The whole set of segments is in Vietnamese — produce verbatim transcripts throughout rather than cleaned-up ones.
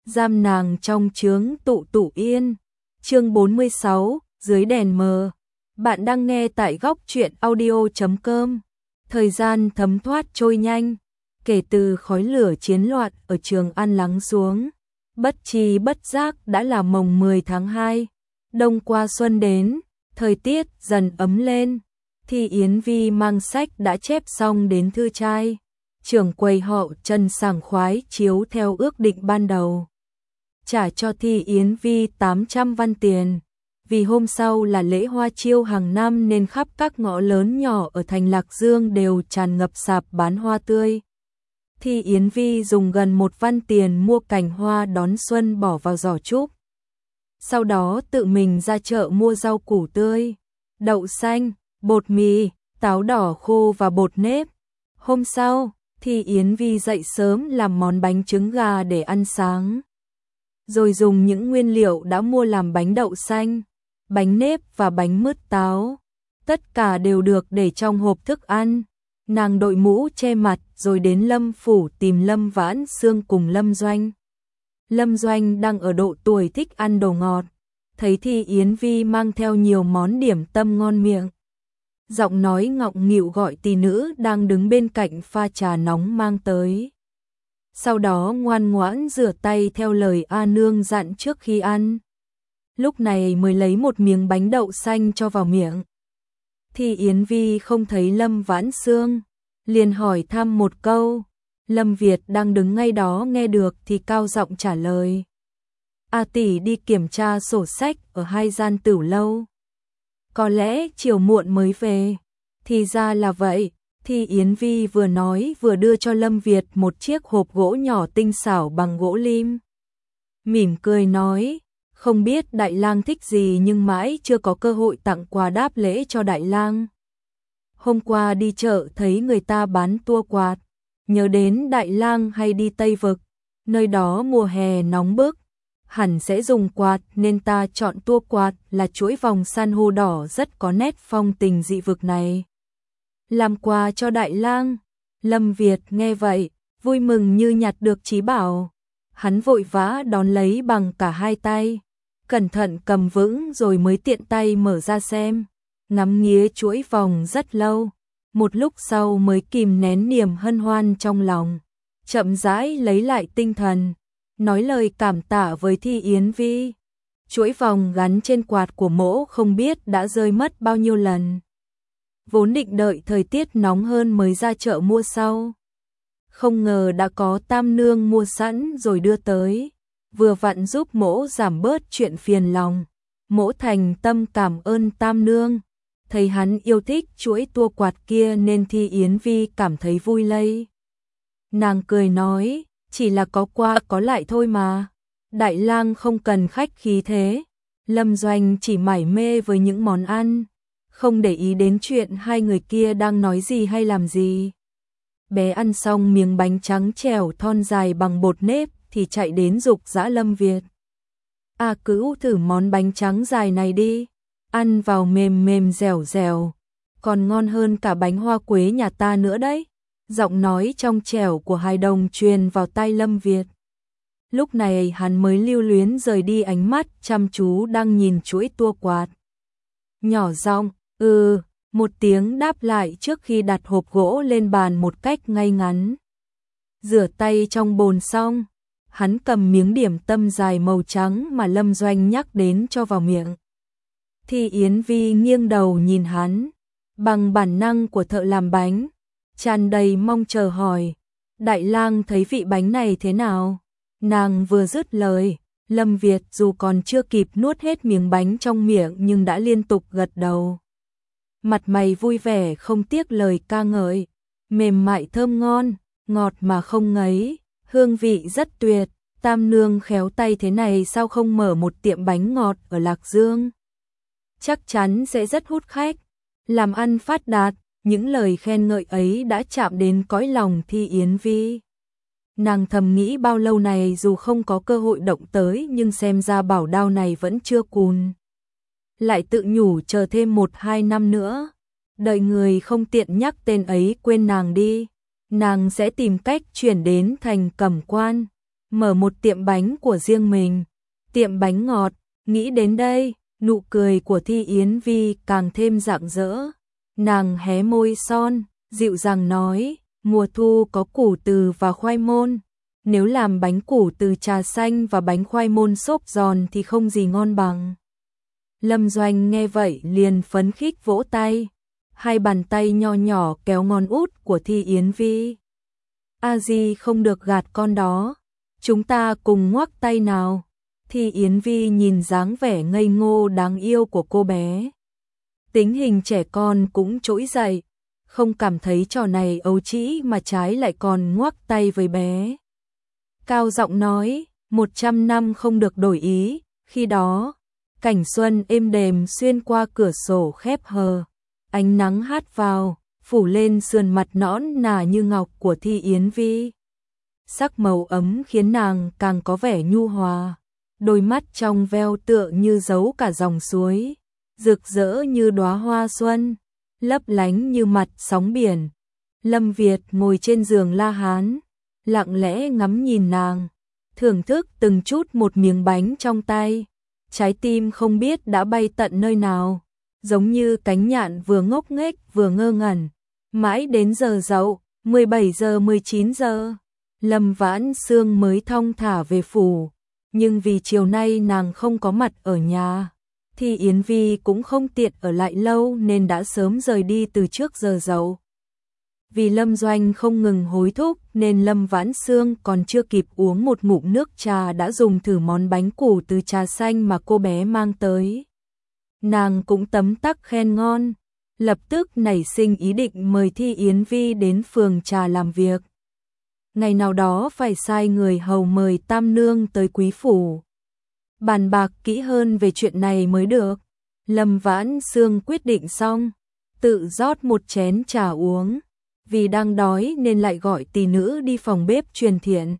giam nàng trong chướng tụ tụ yên. Chương bốn mươi sáu, dưới đèn mờ. Bạn đang nghe tại góc truyện audio chấm com. Thời gian thấm thoát trôi nhanh, kể từ khói lửa chiến loạn ở Trường An lắng xuống, bất tri bất giác đã là mồng mười tháng hai, đông qua xuân đến, thời tiết dần ấm lên. Thi Yến Vi mang sách đã chép xong đến thư trai. Trưởng quầy họ Trần sảng khoái chiếu theo ước định ban đầu, trả cho Thi Yến Vi tám trăm văn tiền. Vì hôm sau là lễ hoa chiêu hàng năm nên khắp các ngõ lớn nhỏ ở thành Lạc Dương đều tràn ngập sạp bán hoa tươi. Thi Yến Vi dùng gần một văn tiền mua cành hoa đón xuân bỏ vào giỏ trúc. Sau đó tự mình ra chợ mua rau củ tươi, đậu xanh, bột mì, táo đỏ khô và bột nếp. Hôm sau, Thi Yến Vi dậy sớm làm món bánh trứng gà để ăn sáng, rồi dùng những nguyên liệu đã mua làm bánh đậu xanh, bánh nếp và bánh mứt táo. Tất cả đều được để trong hộp thức ăn. Nàng đội mũ che mặt rồi đến Lâm phủ tìm Lâm Vãn Xương cùng Lâm Doanh. Lâm Doanh đang ở độ tuổi thích ăn đồ ngọt, thấy Thi Yến Vi mang theo nhiều món điểm tâm ngon miệng, giọng nói ngọng nghịu gọi tỷ nữ đang đứng bên cạnh pha trà nóng mang tới. Sau đó ngoan ngoãn rửa tay theo lời A Nương dặn trước khi ăn. Lúc này mới lấy một miếng bánh đậu xanh cho vào miệng. Thi Yến Vi không thấy Lâm Vãn Xương, liền hỏi thăm một câu. Lâm Việt đang đứng ngay đó nghe được thì cao giọng trả lời: A tỷ đi kiểm tra sổ sách ở hai gian tửu lâu, có lẽ chiều muộn mới về. Thì ra là vậy. Thi Yến Vi vừa nói vừa đưa cho Lâm Việt một chiếc hộp gỗ nhỏ tinh xảo bằng gỗ lim. Mỉm cười nói: không biết đại lang thích gì nhưng mãi chưa có cơ hội tặng quà đáp lễ cho đại lang. Hôm qua đi chợ thấy người ta bán tua quạt, nhớ đến đại lang hay đi Tây Vực, nơi đó mùa hè nóng bức, hẳn sẽ dùng quạt nên ta chọn tua quạt là chuỗi vòng san hô đỏ rất có nét phong tình dị vực này, làm quà cho đại lang. Lâm Việt nghe vậy, vui mừng như nhặt được trí bảo. Hắn vội vã đón lấy bằng cả hai tay, cẩn thận cầm vững rồi mới tiện tay mở ra xem, ngắm nghía chuỗi vòng rất lâu. Một lúc sau mới kìm nén niềm hân hoan trong lòng, chậm rãi lấy lại tinh thần, nói lời cảm tạ với Thi Yến Vi. Chuỗi vòng gắn trên quạt của mỗ không biết đã rơi mất bao nhiêu lần. Vốn định đợi thời tiết nóng hơn mới ra chợ mua sau, không ngờ đã có Tam Nương mua sẵn rồi đưa tới, vừa vặn giúp mỗ giảm bớt chuyện phiền lòng. Mỗ thành tâm cảm ơn Tam Nương. Thấy hắn yêu thích chuỗi tua quạt kia nên Thi Yến Vi cảm thấy vui lây. Nàng cười nói: chỉ là có qua có lại thôi mà, đại lang không cần khách khí thế. Lâm Doanh chỉ mải mê với những món ăn, không để ý đến chuyện hai người kia đang nói gì hay làm gì. Bé ăn xong miếng bánh trắng trẻo thon dài bằng bột nếp thì chạy đến giục giã Lâm Việt: A Cữu thử món bánh trắng dài này đi, ăn vào mềm mềm dẻo dẻo, còn ngon hơn cả bánh hoa quế nhà ta nữa đấy. Giọng nói trong trẻo của hài đồng truyền vào tai Lâm Việt. Lúc này hắn mới lưu luyến rời đi ánh mắt chăm chú đang nhìn chuỗi tua quạt. Nhỏ giọng ừ một tiếng đáp lại trước khi đặt hộp gỗ lên bàn một cách ngay ngắn. Rửa tay trong bồn xong, hắn cầm miếng điểm tâm dài màu trắng mà Lâm Doanh nhắc đến cho vào miệng. Thi Yến Vi nghiêng đầu nhìn hắn, bằng bản năng của thợ làm bánh, tràn đầy mong chờ hỏi: đại lang thấy vị bánh này thế nào? Nàng vừa dứt lời, Lâm Việt dù còn chưa kịp nuốt hết miếng bánh trong miệng nhưng đã liên tục gật đầu. Mặt mày vui vẻ không tiếc lời ca ngợi, mềm mại thơm ngon, ngọt mà không ngấy, hương vị rất tuyệt. Tam Nương khéo tay thế này sao không mở một tiệm bánh ngọt ở Lạc Dương? Chắc chắn sẽ rất hút khách, làm ăn phát đạt. Những lời khen ngợi ấy đã chạm đến cõi lòng Thi Yến Vi. Nàng thầm nghĩ bao lâu này dù không có cơ hội động tới nhưng xem ra bảo đao này vẫn chưa cùn. Lại tự nhủ chờ thêm một hai năm nữa, đợi người không tiện nhắc tên ấy quên nàng đi, nàng sẽ tìm cách chuyển đến thành Cẩm Quan. mở một tiệm bánh của riêng mình, tiệm bánh ngọt. Nghĩ đến đây, nụ cười của Thi Yến Vi càng thêm rạng rỡ. Nàng hé môi son, dịu dàng nói, mùa thu có củ từ và khoai môn. Nếu làm bánh củ từ trà xanh và bánh khoai môn xốp giòn thì không gì ngon bằng. Lâm Doanh nghe vậy liền phấn khích vỗ tay. Hai bàn tay nho nhỏ kéo ngón út của Thi Yến Vi. A Di không được gạt con đó. Chúng ta cùng ngoắc tay nào. Thi Yến Vi nhìn dáng vẻ ngây ngô đáng yêu của cô bé. Tính hình trẻ con cũng trỗi dậy. Không cảm thấy trò này ấu trĩ mà trái lại còn ngoắc tay với bé. Cao giọng nói, một trăm năm không được đổi ý. Khi đó, cảnh xuân êm đềm xuyên qua cửa sổ khép hờ. Ánh nắng hát vào, phủ lên sườn mặt nõn nà như ngọc của Thi Yến Vi. Sắc màu ấm khiến nàng càng có vẻ nhu hòa. Đôi mắt trong veo tựa như giấu cả dòng suối, rực rỡ như đóa hoa xuân, lấp lánh như mặt sóng biển. Lâm Việt ngồi trên giường La Hán, lặng lẽ ngắm nhìn nàng, thưởng thức từng chút một miếng bánh trong tay. Trái tim không biết đã bay tận nơi nào, giống như cánh nhạn vừa ngốc nghếch vừa ngơ ngẩn. Mãi đến giờ dậu, mười bảy giờ mười chín giờ, Lâm Vãn Sương mới thong thả về phủ. Nhưng vì chiều nay nàng không có mặt ở nhà, thì Yến Vi cũng không tiện ở lại lâu nên đã sớm rời đi từ trước giờ dậu. Vì Lâm Doanh không ngừng hối thúc nên Lâm Vãn Sương còn chưa kịp uống một ngụm nước trà đã dùng thử món bánh củ từ trà xanh mà cô bé mang tới. Nàng cũng tấm tắc khen ngon, lập tức nảy sinh ý định mời Thi Yến Vi đến phường trà làm việc. Ngày nào đó phải sai người hầu mời Tam Nương tới quý phủ, bàn bạc kỹ hơn về chuyện này mới được. Lâm Vãn Sương quyết định xong, tự rót một chén trà uống. Vì đang đói nên lại gọi tỷ nữ đi phòng bếp truyền thiện.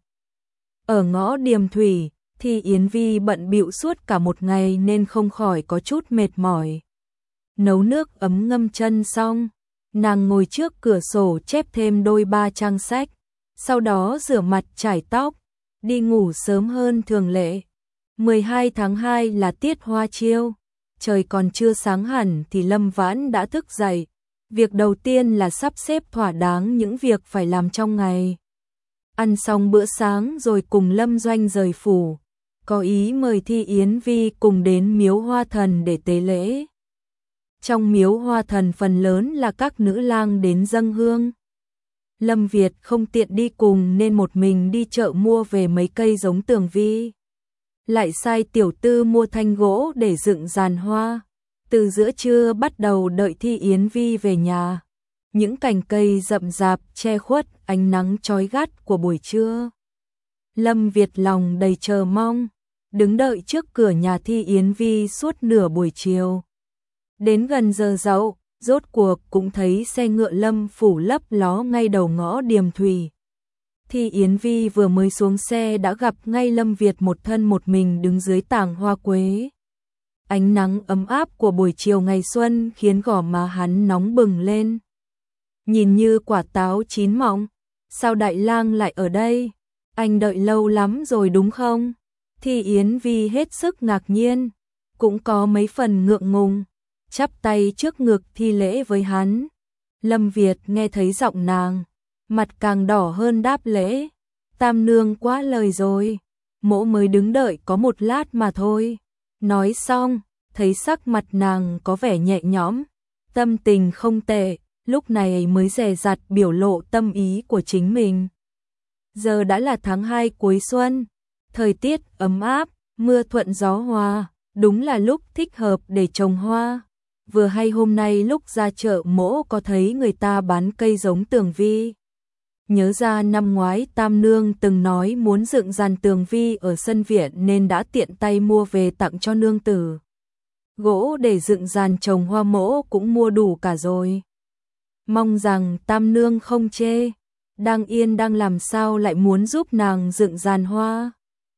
Ở ngõ Điềm Thủy, thì Yến Vi bận bịu suốt cả một ngày nên không khỏi có chút mệt mỏi. Nấu nước ấm ngâm chân xong, nàng ngồi trước cửa sổ chép thêm đôi ba trang sách, sau đó rửa mặt chải tóc, đi ngủ sớm hơn thường lệ. mười hai tháng hai là tiết hoa chiêu, trời còn chưa sáng hẳn thì Lâm Vãn đã thức dậy. Việc đầu tiên là sắp xếp thỏa đáng những việc phải làm trong ngày. Ăn xong bữa sáng rồi cùng Lâm Doanh rời phủ, có ý mời Thi Yến Vi cùng đến miếu Hoa Thần để tế lễ. Trong miếu Hoa Thần phần lớn là các nữ lang đến dâng hương. Lâm Việt không tiện đi cùng nên một mình đi chợ mua về mấy cây giống tường vi. Lại sai tiểu tư mua thanh gỗ để dựng giàn hoa. Từ giữa trưa bắt đầu đợi Thi Yến Vi về nhà. Những cành cây rậm rạp che khuất ánh nắng chói gắt của buổi trưa. Lâm Việt lòng đầy chờ mong, đứng đợi trước cửa nhà Thi Yến Vi suốt nửa buổi chiều. Đến gần giờ dậu, rốt cuộc cũng thấy xe ngựa Lâm phủ lấp ló ngay đầu ngõ Điềm Thủy. Thi Yến Vi vừa mới xuống xe đã gặp ngay Lâm Việt một thân một mình đứng dưới tàng hoa quế. Ánh nắng ấm áp của buổi chiều ngày xuân khiến gò má hắn nóng bừng lên. Nhìn như quả táo chín mọng, sao đại lang lại ở đây? Anh đợi lâu lắm rồi đúng không? Thi Yến Vi hết sức ngạc nhiên, cũng có mấy phần ngượng ngùng, chắp tay trước ngực thi lễ với hắn. Lâm Việt nghe thấy giọng nàng, mặt càng đỏ hơn đáp lễ. Tam nương quá lời rồi, mỗ mới đứng đợi có một lát mà thôi. Nói xong, thấy sắc mặt nàng có vẻ nhẹ nhõm, tâm tình không tệ, lúc này mới dè dặt biểu lộ tâm ý của chính mình. Giờ đã là tháng hai cuối xuân, thời tiết ấm áp, mưa thuận gió hòa, đúng là lúc thích hợp để trồng hoa. Vừa hay hôm nay lúc ra chợ mỗ có thấy người ta bán cây giống tường vi. Nhớ ra năm ngoái Tam Nương từng nói muốn dựng giàn tường vi ở sân viện nên đã tiện tay mua về tặng cho nương tử. Gỗ để dựng giàn trồng hoa mỗ cũng mua đủ cả rồi. Mong rằng Tam Nương không chê, đang yên đang làm sao lại muốn giúp nàng dựng giàn hoa.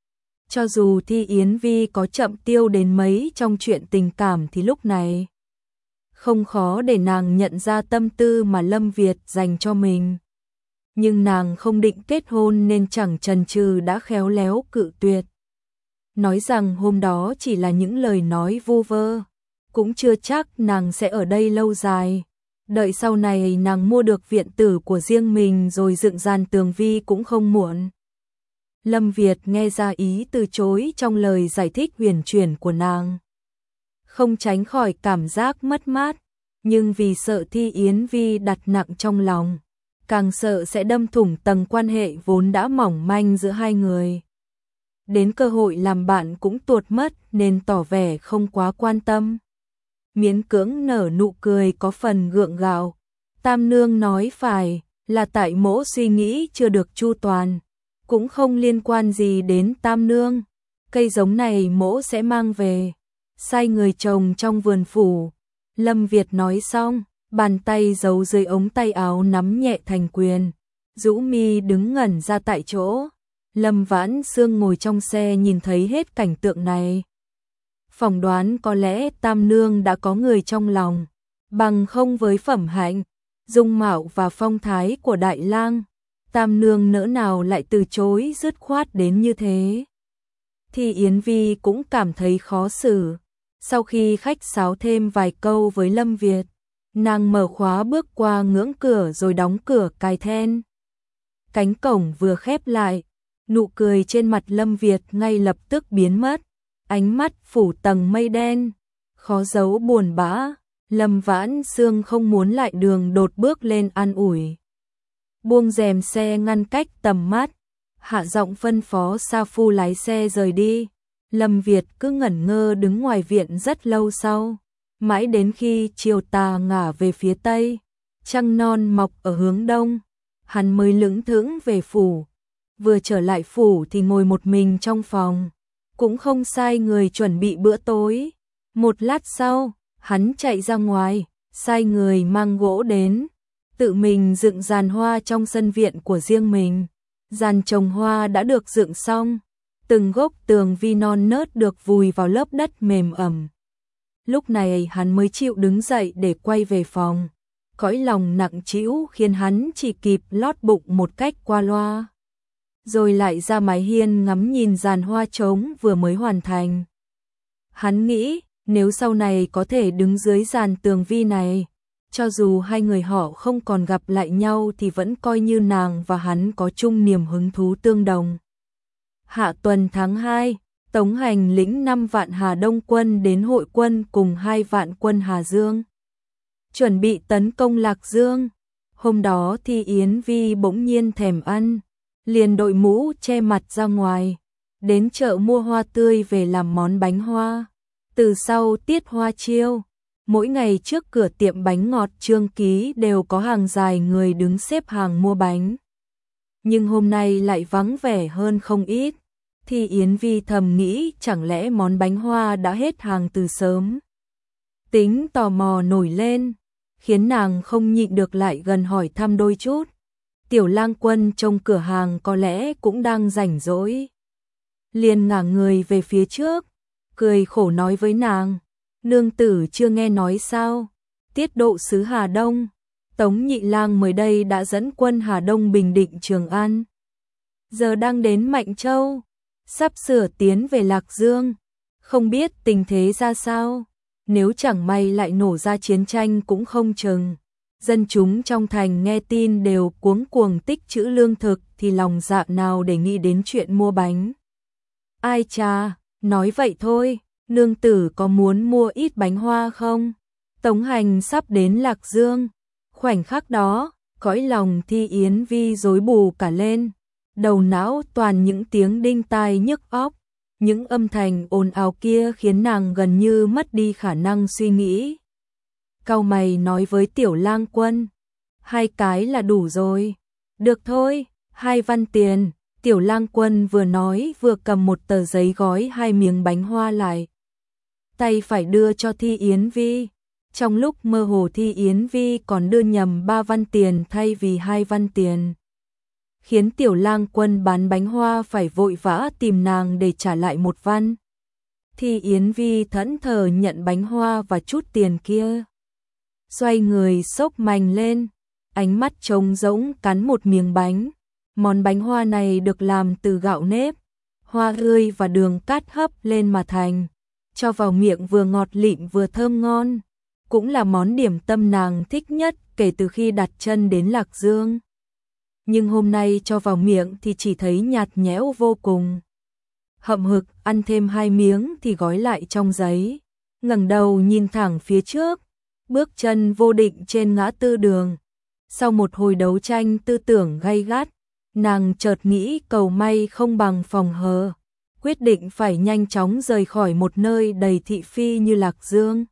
Cho dù Thi Yến Vi có chậm tiêu đến mấy trong chuyện tình cảm thì lúc này không khó để nàng nhận ra tâm tư mà Lâm Việt dành cho mình. nhưng nàng không định kết hôn nên chẳng chần chừ đã khéo léo cự tuyệt. Nói rằng hôm đó chỉ là những lời nói vu vơ, cũng chưa chắc nàng sẽ ở đây lâu dài. Đợi sau này nàng mua được viện tử của riêng mình rồi dựng gian tường vi cũng không muộn. Lâm Việt nghe ra ý từ chối trong lời giải thích huyền chuyển của nàng. Không tránh khỏi cảm giác mất mát, nhưng vì sợ Thi Yến Vi đặt nặng trong lòng, càng sợ sẽ đâm thủng tầng quan hệ vốn đã mỏng manh giữa hai người. Đến cơ hội làm bạn cũng tuột mất nên tỏ vẻ không quá quan tâm. Miễn cưỡng nở nụ cười có phần gượng gạo. Tam nương nói phải, là tại mỗ suy nghĩ chưa được chu toàn, cũng không liên quan gì đến tam nương. Cây giống này mỗ sẽ mang về, sai người trồng trong vườn phủ. Lâm Việt nói xong, bàn tay giấu dưới ống tay áo nắm nhẹ thành quyền, rũ mi đứng ngẩn ra tại chỗ. Lâm Vãn Sương ngồi trong xe nhìn thấy hết cảnh tượng này. Phỏng đoán có lẽ tam nương đã có người trong lòng, bằng không với phẩm hạnh, dung mạo và phong thái của đại lang, tam nương nỡ nào lại từ chối dứt khoát đến như thế. Thì Yến Vi cũng cảm thấy khó xử. Sau khi khách sáo thêm vài câu với Lâm Việt, nàng mở khóa bước qua ngưỡng cửa rồi đóng cửa cài then. Cánh cổng vừa khép lại, nụ cười trên mặt Lâm Việt ngay lập tức biến mất, ánh mắt phủ tầng mây đen, khó giấu buồn bã. Lâm Vãn Sương không muốn lại đường đột bước lên an ủi. Buông rèm xe ngăn cách tầm mắt, hạ giọng phân phó sa phu lái xe rời đi. Lâm Việt cứ ngẩn ngơ đứng ngoài viện rất lâu sau, mãi đến khi chiều tà ngả về phía tây, trăng non mọc ở hướng đông, hắn mới lững thững về phủ. Vừa trở lại phủ thì ngồi một mình trong phòng, cũng không sai người chuẩn bị bữa tối. Một lát sau, hắn chạy ra ngoài, sai người mang gỗ đến, tự mình dựng giàn hoa trong sân viện của riêng mình. Giàn trồng hoa đã được dựng xong, từng gốc tường vi non nớt được vùi vào lớp đất mềm ẩm. Lúc này hắn mới chịu đứng dậy để quay về phòng. Cõi lòng nặng trĩu khiến hắn chỉ kịp lót bụng một cách qua loa, rồi lại ra mái hiên ngắm nhìn giàn hoa trống vừa mới hoàn thành. Hắn nghĩ, nếu sau này có thể đứng dưới giàn tường vi này, cho dù hai người họ không còn gặp lại nhau thì vẫn coi như nàng và hắn có chung niềm hứng thú tương đồng. Hạ tuần tháng hai, Tống Hành lĩnh năm vạn Hà Đông quân đến hội quân cùng hai vạn quân Hà Dương, chuẩn bị tấn công Lạc Dương. Hôm đó thì Yến Vi bỗng nhiên thèm ăn, liền đội mũ che mặt ra ngoài, đến chợ mua hoa tươi về làm món bánh hoa. Từ sau tiết hoa chiêu, mỗi ngày trước cửa tiệm bánh ngọt Trương Ký đều có hàng dài người đứng xếp hàng mua bánh. Nhưng hôm nay lại vắng vẻ hơn không ít. Thì Yến Vi thầm nghĩ chẳng lẽ món bánh hoa đã hết hàng từ sớm. Tính tò mò nổi lên, khiến nàng không nhịn được lại gần hỏi thăm đôi chút. Tiểu Lang Quân trong cửa hàng có lẽ cũng đang rảnh rỗi, liền ngả người về phía trước, cười khổ nói với nàng, nương tử chưa nghe nói sao, tiết độ sứ Hà Đông, Tống Nhị Lang mới đây đã dẫn quân Hà Đông bình định Trường An, giờ đang đến Mạnh Châu, sắp sửa tiến về Lạc Dương, không biết tình thế ra sao, nếu chẳng may lại nổ ra chiến tranh cũng không chừng. Dân chúng trong thành nghe tin đều cuống cuồng tích trữ lương thực thì lòng dạ nào để nghĩ đến chuyện mua bánh. Ai chà, nói vậy thôi, nương tử có muốn mua ít bánh hoa không? Tống Hành sắp đến Lạc Dương. Khoảnh khắc đó, cõi lòng Thi Yến Vi rối bù cả lên, đầu não toàn những tiếng đinh tai nhức óc, những âm thanh ồn ào kia khiến nàng gần như mất đi khả năng suy nghĩ. Cau mày nói với Tiểu Lang Quân, hai cái là đủ rồi. Được thôi, hai văn tiền. Tiểu Lang Quân vừa nói vừa cầm một tờ giấy gói hai miếng bánh hoa lại, tay phải đưa cho Thi Yến Vi. Trong lúc mơ hồ Thi Yến Vi còn đưa nhầm ba văn tiền thay vì hai văn tiền, khiến Tiểu Lang Quân bán bánh hoa phải vội vã tìm nàng để trả lại một văn. Thi Yến Vi thẫn thờ nhận bánh hoa và chút tiền kia, xoay người xốc mành lên, ánh mắt trống rỗng cắn một miếng bánh. Món bánh hoa này được làm từ gạo nếp, hoa tươi và đường cát hấp lên mà thành, cho vào miệng vừa ngọt lịm vừa thơm ngon, cũng là món điểm tâm nàng thích nhất kể từ khi đặt chân đến Lạc Dương. Nhưng hôm nay cho vào miệng thì chỉ thấy nhạt nhẽo vô cùng. Hậm hực ăn thêm hai miếng thì gói lại trong giấy, ngẩng đầu nhìn thẳng phía trước, bước chân vô định trên ngã tư đường. Sau một hồi đấu tranh tư tưởng gay gắt, nàng chợt nghĩ cầu may không bằng phòng hờ, quyết định phải nhanh chóng rời khỏi một nơi đầy thị phi như Lạc Dương.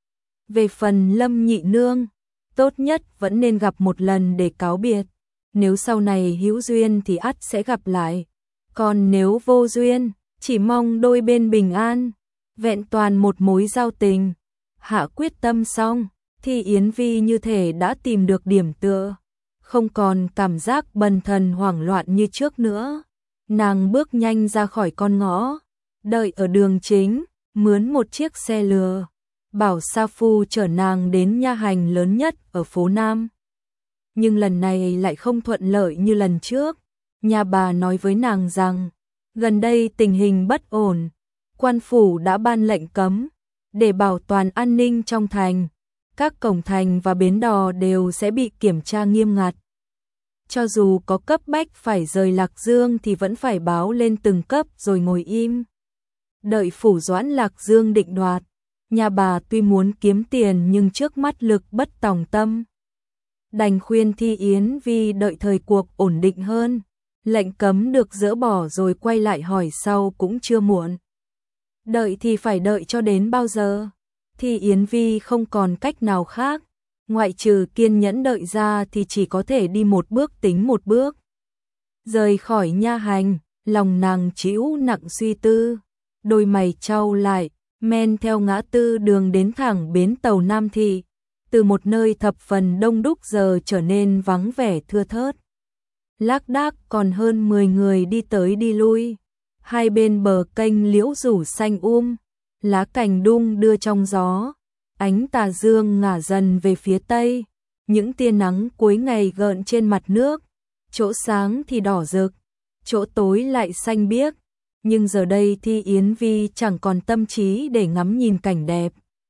Về phần Lâm nhị nương, tốt nhất vẫn nên gặp một lần để cáo biệt, nếu sau này hữu duyên thì ắt sẽ gặp lại, còn nếu vô duyên, chỉ mong đôi bên bình an, vẹn toàn một mối giao tình. Hạ quyết tâm xong, thì Yến Vi như thể đã tìm được điểm tựa, không còn cảm giác bần thần hoảng loạn như trước nữa. Nàng bước nhanh ra khỏi con ngõ, đợi ở đường chính, mướn một chiếc xe lừa, bảo sa phu chở nàng đến nha hành lớn nhất ở phố Nam. Nhưng lần này lại không thuận lợi như lần trước. Nhà bà nói với nàng rằng, gần đây tình hình bất ổn, quan phủ đã ban lệnh cấm, để bảo toàn an ninh trong thành. Các cổng thành và bến đò đều sẽ bị kiểm tra nghiêm ngặt. Cho dù có cấp bách phải rời Lạc Dương thì vẫn phải báo lên từng cấp rồi ngồi im. Đợi phủ doãn Lạc Dương định đoạt. Nhà bà tuy muốn kiếm tiền nhưng trước mắt lực bất tòng tâm. Đành khuyên Thi Yến Vi đợi thời cuộc ổn định hơn. Lệnh cấm được dỡ bỏ rồi quay lại hỏi sau cũng chưa muộn. Đợi thì phải đợi cho đến bao giờ? Thi Yến Vi không còn cách nào khác. Ngoại trừ kiên nhẫn đợi ra thì chỉ có thể đi một bước tính một bước. Rời khỏi nha hành, lòng nàng trĩu nặng suy tư. Đôi mày chau lại, men theo ngã tư đường đến thẳng bến tàu Nam Thị. Từ một nơi thập phần đông đúc giờ trở nên vắng vẻ thưa thớt. Lác đác còn hơn mười người đi tới đi lui. Hai bên bờ kênh liễu rủ xanh um, lá cành đung đưa trong gió. Ánh tà dương ngả dần về phía tây, những tia nắng cuối ngày gợn trên mặt nước, chỗ sáng thì đỏ rực, chỗ tối lại xanh biếc, nhưng giờ đây Thi Yến Vi chẳng còn tâm trí để ngắm nhìn cảnh đẹp.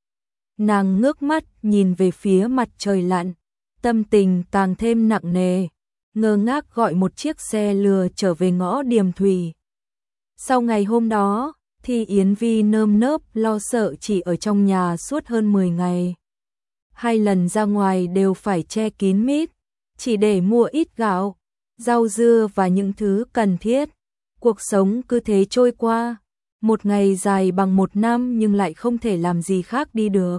Nàng ngước mắt nhìn về phía mặt trời lặn, tâm tình càng thêm nặng nề, ngơ ngác gọi một chiếc xe lừa trở về ngõ Điềm Thủy. Sau ngày hôm đó, Thi Yến Vi nơm nớp lo sợ chỉ ở trong nhà suốt hơn mười ngày. Hai lần ra ngoài đều phải che kín mít, chỉ để mua ít gạo, rau dưa và những thứ cần thiết. Cuộc sống cứ thế trôi qua, một ngày dài bằng một năm nhưng lại không thể làm gì khác đi được.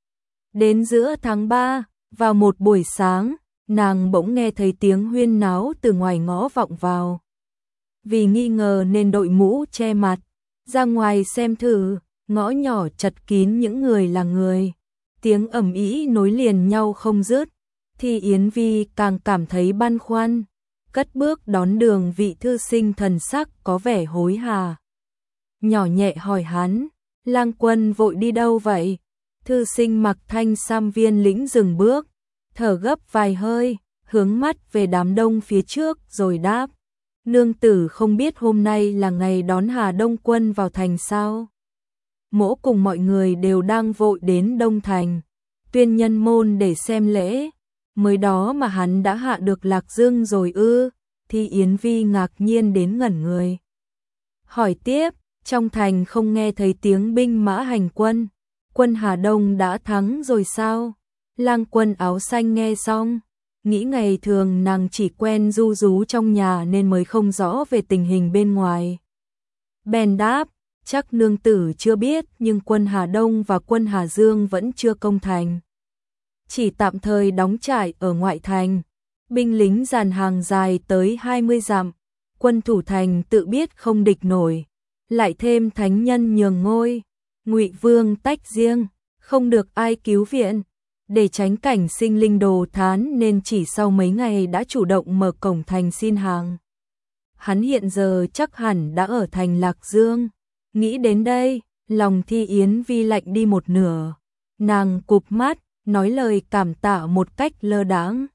Đến giữa tháng ba, vào một buổi sáng, nàng bỗng nghe thấy tiếng huyên náo từ ngoài ngõ vọng vào. Vì nghi ngờ nên đội mũ che mặt, ra ngoài xem thử, ngõ nhỏ chật kín những người là người. Tiếng ầm ĩ nối liền nhau không dứt, thì Yến Vi càng cảm thấy băn khoăn, cất bước đón đường vị thư sinh thần sắc có vẻ hối hả. Nhỏ nhẹ hỏi hắn, lang quân vội đi đâu vậy? Thư sinh mặc thanh sam viên lĩnh dừng bước, thở gấp vài hơi, hướng mắt về đám đông phía trước rồi đáp. Nương tử không biết hôm nay là ngày đón Hà Đông quân vào thành sao? Mỗ cùng mọi người đều đang vội đến Đông Thành, tuyên nhân môn để xem lễ. Mới đó mà hắn đã hạ được Lạc Dương rồi ư? Thì Yến Vi ngạc nhiên đến ngẩn người. Hỏi tiếp, trong thành không nghe thấy tiếng binh mã hành quân, quân Hà Đông đã thắng rồi sao? Lang quân áo xanh nghe xong, nghĩ ngày thường nàng chỉ quen ru rú trong nhà nên mới không rõ về tình hình bên ngoài. Bèn đáp, chắc nương tử chưa biết nhưng quân Hà Đông và quân Hà Dương vẫn chưa công thành. Chỉ tạm thời đóng trại ở ngoại thành, binh lính dàn hàng dài tới hai mươi dặm, quân thủ thành tự biết không địch nổi, lại thêm thánh nhân nhường ngôi, Ngụy Vương tách riêng, không được ai cứu viện. Để tránh cảnh sinh linh đồ thán nên chỉ sau mấy ngày đã chủ động mở cổng thành xin hàng. Hắn hiện giờ chắc hẳn đã ở thành Lạc Dương. Nghĩ đến đây, lòng Thi Yến Vi lạnh đi một nửa. Nàng cụp mắt, nói lời cảm tạ một cách lơ đãng.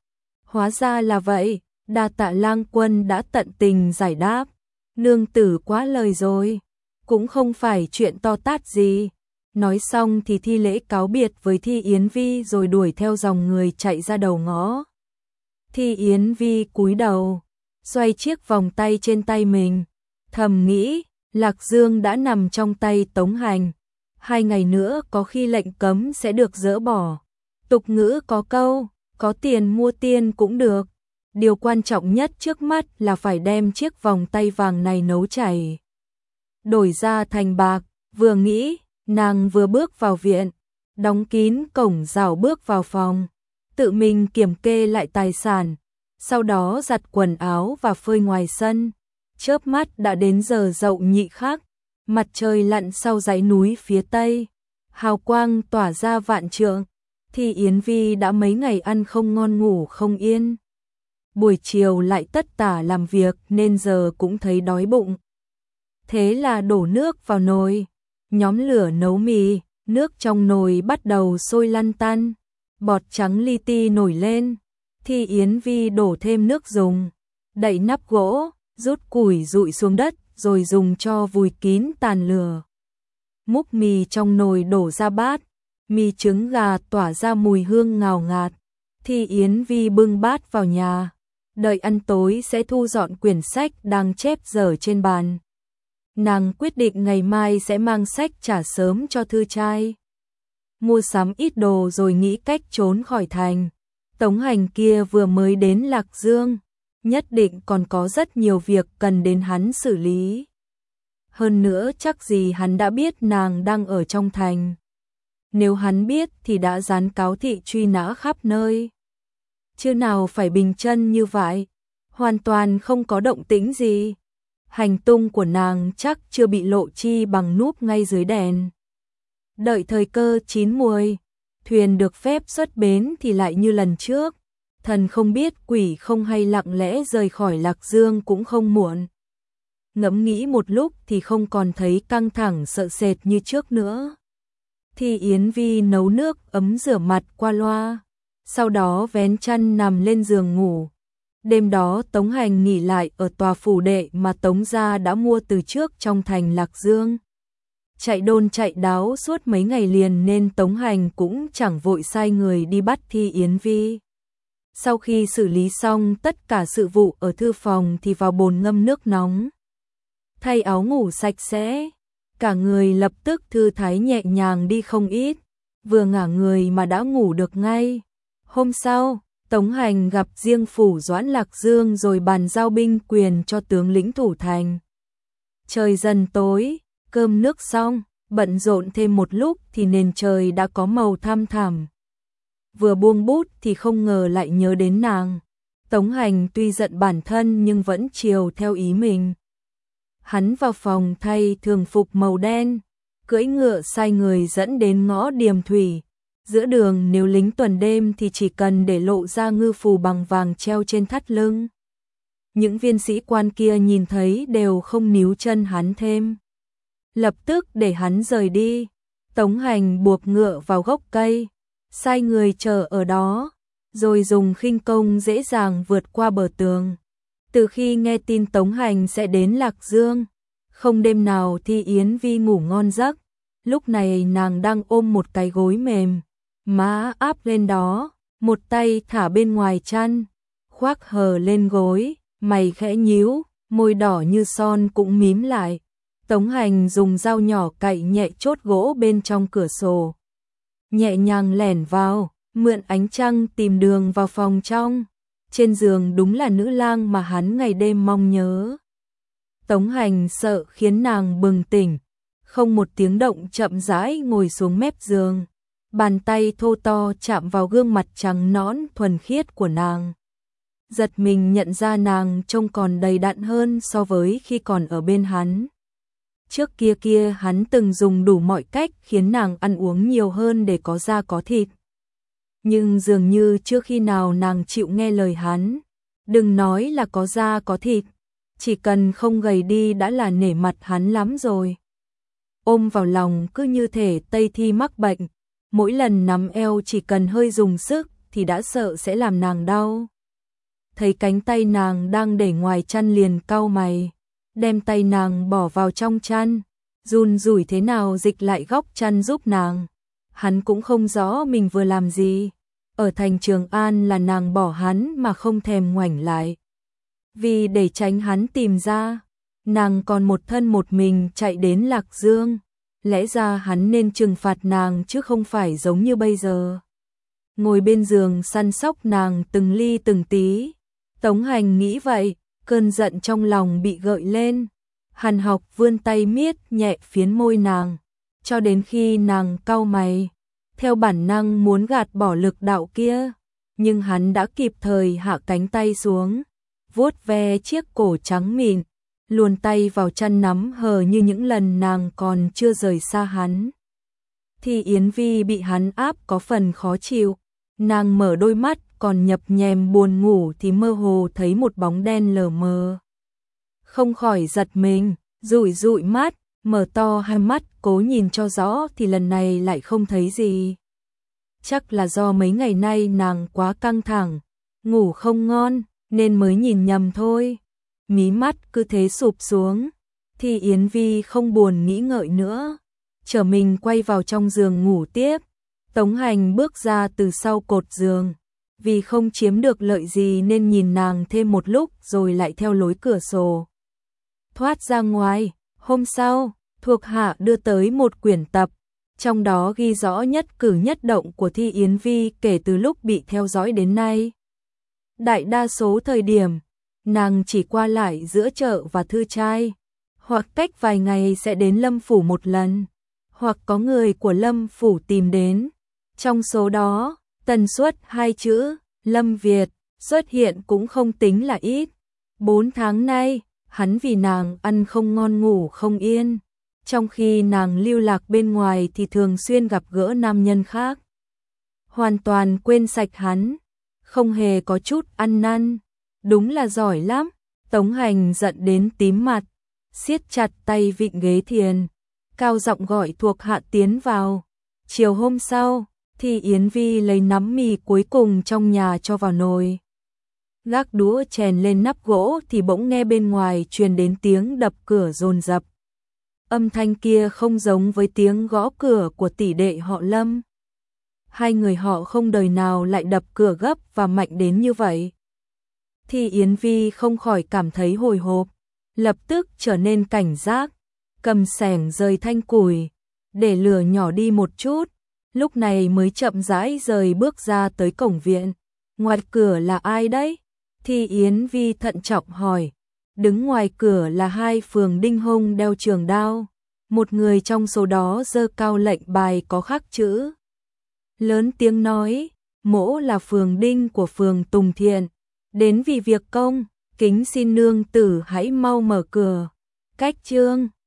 Hóa ra là vậy, đa tạ lang quân đã tận tình giải đáp. Nương tử quá lời rồi, cũng không phải chuyện to tát gì. Nói xong thì thi lễ cáo biệt với Thi Yến Vi rồi đuổi theo dòng người chạy ra đầu ngõ. Thi Yến Vi cúi đầu, xoay chiếc vòng tay trên tay mình, thầm nghĩ, Lạc Dương đã nằm trong tay Tống Hành. Hai ngày nữa có khi lệnh cấm sẽ được dỡ bỏ. Tục ngữ có câu, có tiền mua tiên cũng được. Điều quan trọng nhất trước mắt là phải đem chiếc vòng tay vàng này nấu chảy, đổi ra thành bạc. Vừa nghĩ, nàng vừa bước vào viện, đóng kín cổng rào bước vào phòng, tự mình kiểm kê lại tài sản, sau đó giặt quần áo và phơi ngoài sân. Chớp mắt đã đến giờ dậu nhị khắc, mặt trời lặn sau dãy núi phía tây, hào quang tỏa ra vạn trượng. Thi Yến Vi đã mấy ngày ăn không ngon ngủ không yên. Buổi chiều lại tất tả làm việc nên giờ cũng thấy đói bụng. Thế là đổ nước vào nồi, nhóm lửa nấu mì, nước trong nồi bắt đầu sôi lăn tăn, bọt trắng li ti nổi lên. Thi Yến Vi đổ thêm nước dùng, đậy nắp gỗ, rút củi dụi xuống đất rồi dùng cho vùi kín tàn lửa. Múc mì trong nồi đổ ra bát, mì trứng gà tỏa ra mùi hương ngào ngạt. Thi Yến Vi bưng bát vào nhà, đợi ăn tối sẽ thu dọn quyển sách đang chép dở trên bàn. Nàng quyết định ngày mai sẽ mang sách trả sớm cho thư trai, mua sắm ít đồ rồi nghĩ cách trốn khỏi thành. Tống Hành kia vừa mới đến Lạc Dương, nhất định còn có rất nhiều việc cần đến hắn xử lý. Hơn nữa chắc gì hắn đã biết nàng đang ở trong thành. Nếu hắn biết thì đã dán cáo thị truy nã khắp nơi. Chứ nào phải bình chân như vậy, hoàn toàn không có động tĩnh gì. Hành tung của nàng chắc chưa bị lộ chi bằng núp ngay dưới đèn. Đợi thời cơ chín muồi, thuyền được phép xuất bến thì lại như lần trước. Thần không biết quỷ không hay lặng lẽ rời khỏi Lạc Dương cũng không muộn. Ngẫm nghĩ một lúc thì không còn thấy căng thẳng sợ sệt như trước nữa. Thi Yến Vi nấu nước ấm rửa mặt qua loa, sau đó vén chăn nằm lên giường ngủ. Đêm đó Tống Hành nghỉ lại ở tòa phủ đệ mà Tống gia đã mua từ trước trong thành Lạc Dương. Chạy đôn chạy đáo suốt mấy ngày liền nên Tống Hành cũng chẳng vội sai người đi bắt Thi Yến Vi. Sau khi xử lý xong tất cả sự vụ ở thư phòng thì vào bồn ngâm nước nóng, thay áo ngủ sạch sẽ, cả người lập tức thư thái nhẹ nhàng đi không ít, vừa ngả người mà đã ngủ được ngay. Hôm sau, Tống Hành gặp riêng phủ Doãn Lạc Dương rồi bàn giao binh quyền cho tướng lĩnh thủ thành. Trời dần tối, cơm nước xong, bận rộn thêm một lúc thì nền trời đã có màu thăm thẳm. Vừa buông bút thì không ngờ lại nhớ đến nàng. Tống Hành tuy giận bản thân nhưng vẫn chiều theo ý mình. Hắn vào phòng thay thường phục màu đen, cưỡi ngựa sai người dẫn đến ngõ Điềm Thủy. Giữa đường nếu lính tuần đêm thì chỉ cần để lộ ra ngư phù bằng vàng treo trên thắt lưng. Những viên sĩ quan kia nhìn thấy đều không níu chân hắn thêm, lập tức để hắn rời đi. Tống Hành buộc ngựa vào gốc cây, sai người chờ ở đó, rồi dùng khinh công dễ dàng vượt qua bờ tường. Từ khi nghe tin Tống Hành sẽ đến Lạc Dương, không đêm nào Thi Yến Vi ngủ ngon giấc. Lúc này nàng đang ôm một cái gối mềm, má áp lên đó, một tay thả bên ngoài chăn, khoác hờ lên gối, mày khẽ nhíu, môi đỏ như son cũng mím lại. Tống Hành dùng dao nhỏ cạy nhẹ chốt gỗ bên trong cửa sổ, nhẹ nhàng lẻn vào, mượn ánh trăng tìm đường vào phòng trong. Trên giường đúng là nữ lang mà hắn ngày đêm mong nhớ. Tống Hành sợ khiến nàng bừng tỉnh, không một tiếng động chậm rãi ngồi xuống mép giường, bàn tay thô to chạm vào gương mặt trắng nõn thuần khiết của nàng. Giật mình nhận ra nàng trông còn đầy đặn hơn so với khi còn ở bên hắn. Trước kia kia hắn từng dùng đủ mọi cách khiến nàng ăn uống nhiều hơn để có da có thịt. Nhưng dường như chưa khi nào nàng chịu nghe lời hắn. Đừng nói là có da có thịt, chỉ cần không gầy đi đã là nể mặt hắn lắm rồi. Ôm vào lòng cứ như thể Tây Thi mắc bệnh, mỗi lần nắm eo chỉ cần hơi dùng sức thì đã sợ sẽ làm nàng đau. thấy cánh tay nàng đang để ngoài chăn liền cau mày, đem tay nàng bỏ vào trong chăn, run rủi thế nào dịch lại góc chăn giúp nàng. Hắn cũng không rõ mình vừa làm gì. Ở thành Trường An là nàng bỏ hắn mà không thèm ngoảnh lại. Vì để tránh hắn tìm ra, nàng còn một thân một mình chạy đến Lạc Dương. Lẽ ra hắn nên trừng phạt nàng chứ không phải giống như bây giờ. Ngồi bên giường săn sóc nàng từng ly từng tí. Tống Hành nghĩ vậy, cơn giận trong lòng bị gợi lên. Hàn Học vươn tay miết nhẹ phiến môi nàng, cho đến khi nàng cau mày, theo bản năng muốn gạt bỏ lực đạo kia, nhưng hắn đã kịp thời hạ cánh tay xuống, vuốt ve chiếc cổ trắng mịn, luồn tay vào chăn nắm hờ như những lần nàng còn chưa rời xa hắn. Thì Yến Vi bị hắn áp có phần khó chịu, nàng mở đôi mắt còn nhập nhèm buồn ngủ thì mơ hồ thấy một bóng đen lờ mờ. Không khỏi giật mình, dụi dụi mắt, mở to hai mắt cố nhìn cho rõ thì lần này lại không thấy gì. Chắc là do mấy ngày nay nàng quá căng thẳng, ngủ không ngon nên mới nhìn nhầm thôi. Mí mắt cứ thế sụp xuống, thì Yến Vi không buồn nghĩ ngợi nữa, trở mình quay vào trong giường ngủ tiếp. Tống Hành bước ra từ sau cột giường, vì không chiếm được lợi gì nên nhìn nàng thêm một lúc rồi lại theo lối cửa sổ thoát ra ngoài. Hôm sau, thuộc hạ đưa tới một quyển tập, trong đó ghi rõ nhất cử nhất động của Thi Yến Vi kể từ lúc bị theo dõi đến nay. Đại đa số thời điểm, nàng chỉ qua lại giữa chợ và thư trai, hoặc cách vài ngày sẽ đến Lâm Phủ một lần, hoặc có người của Lâm Phủ tìm đến. Trong số đó, tần suất hai chữ Lâm Việt xuất hiện cũng không tính là ít. Bốn tháng nay, hắn vì nàng ăn không ngon ngủ không yên, trong khi nàng lưu lạc bên ngoài thì thường xuyên gặp gỡ nam nhân khác. Hoàn toàn quên sạch hắn, không hề có chút ăn năn, đúng là giỏi lắm. Tống Hành giận đến tím mặt, siết chặt tay vịn ghế thiền, cao giọng gọi thuộc hạ tiến vào. Chiều hôm sau, thì Yến Vi lấy nắm mì cuối cùng trong nhà cho vào nồi. Gác đũa chèn lên nắp gỗ thì bỗng nghe bên ngoài truyền đến tiếng đập cửa dồn dập. Âm thanh kia không giống với tiếng gõ cửa của tỷ đệ họ Lâm. Hai người họ không đời nào lại đập cửa gấp và mạnh đến như vậy. Thì Yến Vi không khỏi cảm thấy hồi hộp, lập tức trở nên cảnh giác, cầm xẻng rời thanh củi, để lửa nhỏ đi một chút, lúc này mới chậm rãi rời bước ra tới cổng viện. Ngoài cửa là ai đấy? Thì Yến Vi thận trọng hỏi. Đứng ngoài cửa là hai phường đinh hông đeo trường đao, một người trong số đó giơ cao lệnh bài có khắc chữ. Lớn tiếng nói, mỗ là phường đinh của phường Tùng Thiện, đến vì việc công, kính xin nương tử hãy mau mở cửa. Cách chương